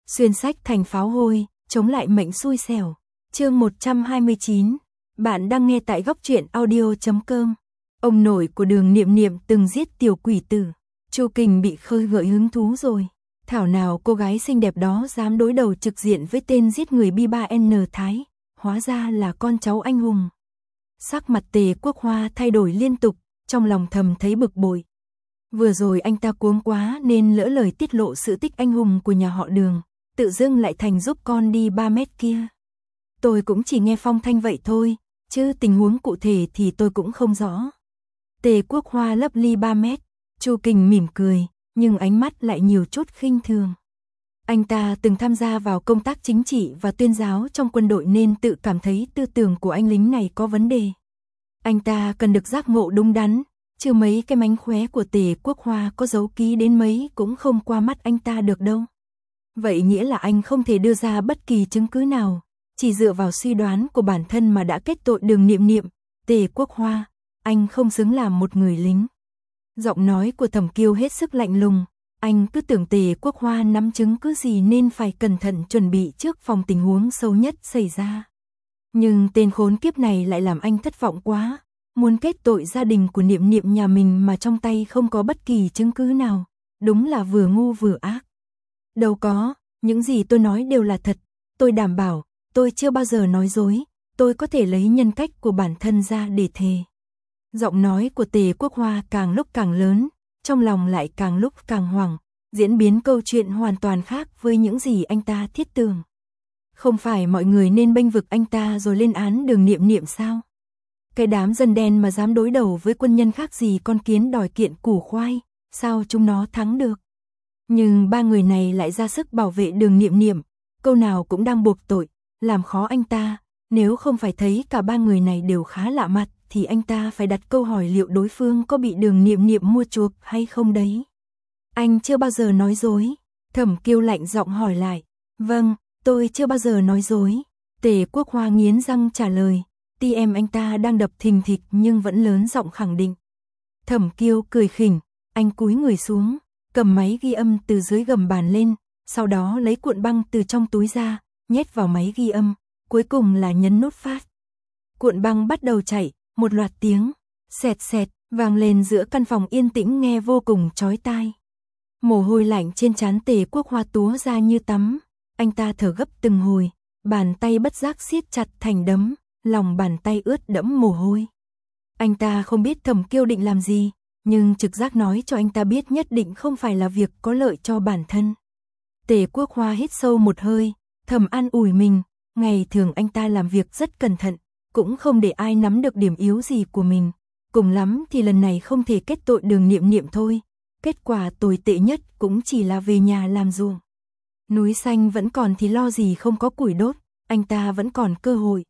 Xuyên sách thành pháo hôi, chống lại mệnh xui xẻo. Chương 129. Bạn đang nghe tại góc truyện audio.com. Ông nội của Đường Niệm Niệm từng giết tiểu quỷ tử. Chu Kình bị khơi gợi hứng thú rồi. Thảo nào cô gái xinh đẹp đó dám đối đầu trực diện với tên giết người Bi3N Thái, hóa ra là con cháu anh hùng. Sắc mặt Tề Quốc Hoa thay đổi liên tục, trong lòng thầm thấy bực bội. Vừa rồi anh ta cuống quá nên lỡ lời tiết lộ sự tích anh hùng của nhà họ Đường, tự dưng lại thành giúp con đi 3 mét kia. Tôi cũng chỉ nghe phong thanh vậy thôi, chứ tình huống cụ thể thì tôi cũng không rõ. Tề Quốc Hoa lấp ly 3 mét, Chu Kình mỉm cười, nhưng ánh mắt lại nhiều chút khinh thường. Anh ta từng tham gia vào công tác chính trị và tuyên giáo trong quân đội nên tự cảm thấy tư tưởng của anh lính này có vấn đề. Anh ta cần được giác ngộ đúng đắn, chứ mấy cái mánh khóe của Tề Quốc Hoa có dấu ký đến mấy cũng không qua mắt anh ta được đâu. Vậy nghĩa là anh không thể đưa ra bất kỳ chứng cứ nào, chỉ dựa vào suy đoán của bản thân mà đã kết tội Đường Niệm Niệm. Tề Quốc Hoa, anh không xứng làm một người lính. Giọng nói của Thẩm Kiêu hết sức lạnh lùng, anh cứ tưởng Tề Quốc Hoa nắm chứng cứ gì nên phải cẩn thận chuẩn bị trước phòng tình huống xấu nhất xảy ra. Nhưng tên khốn kiếp này lại làm anh thất vọng quá, muốn kết tội gia đình của Niệm Niệm nhà mình mà trong tay không có bất kỳ chứng cứ nào, đúng là vừa ngu vừa ác. Đâu có, những gì tôi nói đều là thật, tôi đảm bảo, tôi chưa bao giờ nói dối, tôi có thể lấy nhân cách của bản thân ra để thề. Giọng nói của Tề Quốc Hoa càng lúc càng lớn, trong lòng lại càng lúc càng hoảng, diễn biến câu chuyện hoàn toàn khác với những gì anh ta thiết tưởng. Không phải mọi người nên bênh vực anh ta rồi lên án Đường Niệm Niệm sao? Cái đám dân đen mà dám đối đầu với quân nhân khác gì con kiến đòi kiện củ khoai, sao chúng nó thắng được? Nhưng ba người này lại ra sức bảo vệ Đường Niệm Niệm, câu nào cũng đang buộc tội, làm khó anh ta. Nếu không phải thấy cả ba người này đều khá lạ mặt, thì anh ta phải đặt câu hỏi liệu đối phương có bị Đường Niệm Niệm mua chuộc hay không đấy. Anh chưa bao giờ nói dối. Thẩm Kiêu lạnh giọng hỏi lại. Vâng, tôi chưa bao giờ nói dối. Tề Quốc Hoa nghiến răng trả lời. Tim anh ta đang đập thình thịch nhưng vẫn lớn giọng khẳng định. Thẩm Kiêu cười khỉnh, anh cúi người xuống, cầm máy ghi âm từ dưới gầm bàn lên, sau đó lấy cuộn băng từ trong túi ra, nhét vào máy ghi âm, cuối cùng là nhấn nút phát. Cuộn băng bắt đầu chạy, một loạt tiếng xẹt xẹt vang lên giữa căn phòng yên tĩnh nghe vô cùng chói tai. Mồ hôi lạnh trên trán Tề Quốc Hoa túa ra như tắm, anh ta thở gấp từng hồi, bàn tay bất giác siết chặt thành đấm, lòng bàn tay ướt đẫm mồ hôi. Anh ta không biết Thẩm Kiêu định làm gì, nhưng trực giác nói cho anh ta biết nhất định không phải là việc có lợi cho bản thân. Tề Quốc Hoa hít sâu một hơi, thầm an ủi mình, ngày thường anh ta làm việc rất cẩn thận, cũng không để ai nắm được điểm yếu gì của mình. Cùng lắm thì lần này không thể kết tội Đường Niệm Niệm thôi, kết quả tồi tệ nhất cũng chỉ là về nhà làm ruộng. Núi xanh vẫn còn thì lo gì không có củi đốt, anh ta vẫn còn cơ hội.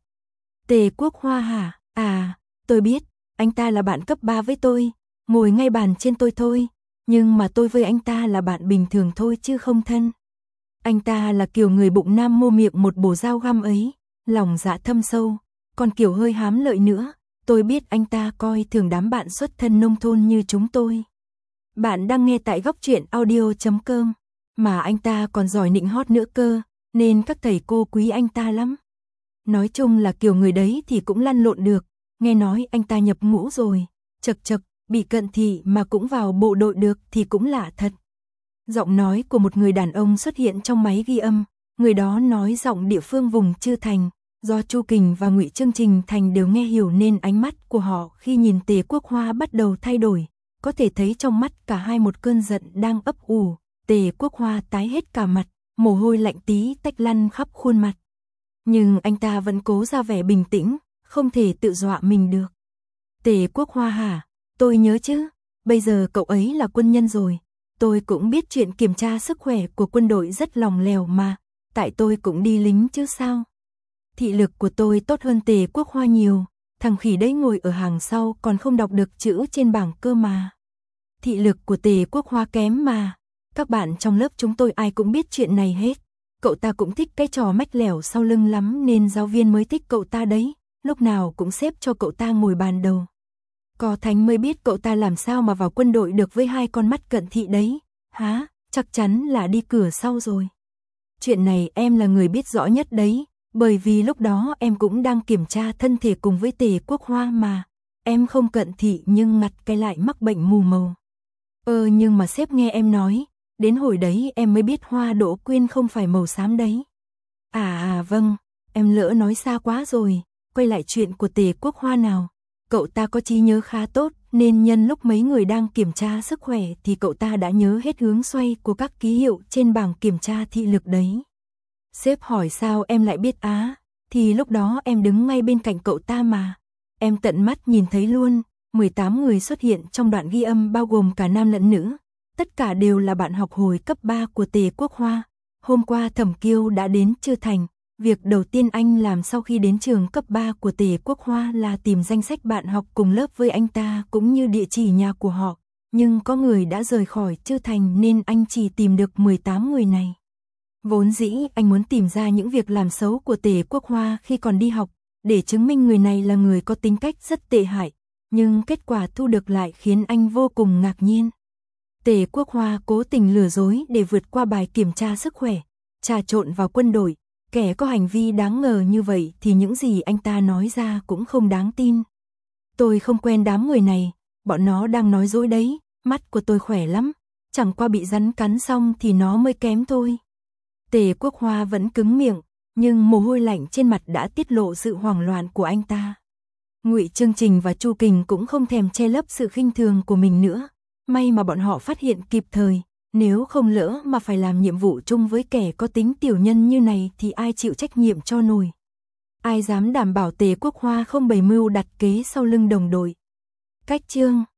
Tề Quốc Hoa hả? À, tôi biết, anh ta là bạn cấp 3 với tôi, ngồi ngay bàn trên tôi thôi, nhưng mà tôi với anh ta là bạn bình thường thôi chứ không thân. Anh ta là kiểu người bụng nam mô miệng một bổ dao găm ấy, lòng dạ thâm sâu, còn kiểu hơi hám lợi nữa, tôi biết anh ta coi thường đám bạn xuất thân nông thôn như chúng tôi. Bạn đang nghe tại góc truyện audio.com, mà anh ta còn giỏi nịnh hót nữa cơ, nên các thầy cô quý anh ta lắm. Nói chung là kiểu người đấy thì cũng lăn lộn được, nghe nói anh ta nhập ngũ rồi, chật chật, bị cận thị mà cũng vào bộ đội được thì cũng lạ thật. Giọng nói của một người đàn ông xuất hiện trong máy ghi âm, người đó nói giọng địa phương vùng Chư Thành, do Chu Kình và Ngụy Chương Trình Thành đều nghe hiểu nên ánh mắt của họ khi nhìn Tề Quốc Hoa bắt đầu thay đổi, có thể thấy trong mắt cả hai một cơn giận đang ấp ủ. Tề Quốc Hoa tái hết cả mặt, mồ hôi lạnh tí tách lăn khắp khuôn mặt. Nhưng anh ta vẫn cố ra vẻ bình tĩnh, không thể tự dọa mình được. Tề Quốc Hoa hả? Tôi nhớ chứ, bây giờ cậu ấy là quân nhân rồi. Tôi cũng biết chuyện kiểm tra sức khỏe của quân đội rất lòng lèo mà, tại tôi cũng đi lính chứ sao. Thị lực của tôi tốt hơn Tề Quốc Hoa nhiều, thằng khỉ đấy ngồi ở hàng sau còn không đọc được chữ trên bảng cơ mà. Thị lực của Tề Quốc Hoa kém mà, các bạn trong lớp chúng tôi ai cũng biết chuyện này hết. Cậu ta cũng thích cái trò mách lẻo sau lưng lắm nên giáo viên mới thích cậu ta đấy, lúc nào cũng xếp cho cậu ta ngồi bàn đầu. Có Thánh mới biết cậu ta làm sao mà vào quân đội được với hai con mắt cận thị đấy, hả, chắc chắn là đi cửa sau rồi. Chuyện này em là người biết rõ nhất đấy, bởi vì lúc đó em cũng đang kiểm tra thân thể cùng với Tề Quốc Hoa mà. Em không cận thị nhưng ngặt cái lại mắc bệnh mù màu. Nhưng mà sếp nghe em nói, đến hồi đấy em mới biết Hoa Đỗ Quyên không phải màu xám đấy. Vâng, em lỡ nói xa quá rồi, quay lại chuyện của Tề Quốc Hoa nào. Cậu ta có trí nhớ khá tốt, nên nhân lúc mấy người đang kiểm tra sức khỏe thì cậu ta đã nhớ hết hướng xoay của các ký hiệu trên bảng kiểm tra thị lực đấy. Sếp hỏi sao em lại biết thì lúc đó em đứng ngay bên cạnh cậu ta mà. Em tận mắt nhìn thấy luôn, 18 người xuất hiện trong đoạn ghi âm bao gồm cả nam lẫn nữ. Tất cả đều là bạn học hồi cấp 3 của Tề Quốc Hoa. Hôm qua Thẩm Kiêu đã đến Trư Thành. Việc đầu tiên anh làm sau khi đến trường cấp 3 của Tề Quốc Hoa là tìm danh sách bạn học cùng lớp với anh ta cũng như địa chỉ nhà của họ. Nhưng có người đã rời khỏi Trư Thành nên anh chỉ tìm được 18 người này. Vốn dĩ anh muốn tìm ra những việc làm xấu của Tề Quốc Hoa khi còn đi học, để chứng minh người này là người có tính cách rất tệ hại. Nhưng kết quả thu được lại khiến anh vô cùng ngạc nhiên. Tề Quốc Hoa cố tình lừa dối để vượt qua bài kiểm tra sức khỏe, trà trộn vào quân đội. Kẻ có hành vi đáng ngờ như vậy thì những gì anh ta nói ra cũng không đáng tin. Tôi không quen đám người này, bọn nó đang nói dối đấy, mắt của tôi khỏe lắm, chẳng qua bị rắn cắn xong thì nó mới kém thôi. Tề Quốc Hoa vẫn cứng miệng, nhưng mồ hôi lạnh trên mặt đã tiết lộ sự hoảng loạn của anh ta. Ngụy Chương Trình và Chu Kình cũng không thèm che lấp sự khinh thường của mình nữa, may mà bọn họ phát hiện kịp thời. Nếu không lỡ mà phải làm nhiệm vụ chung với kẻ có tính tiểu nhân như này thì ai chịu trách nhiệm cho nổi. Ai dám đảm bảo Tề Quốc Hoa không bày mưu đặt kế sau lưng đồng đội. Cách chương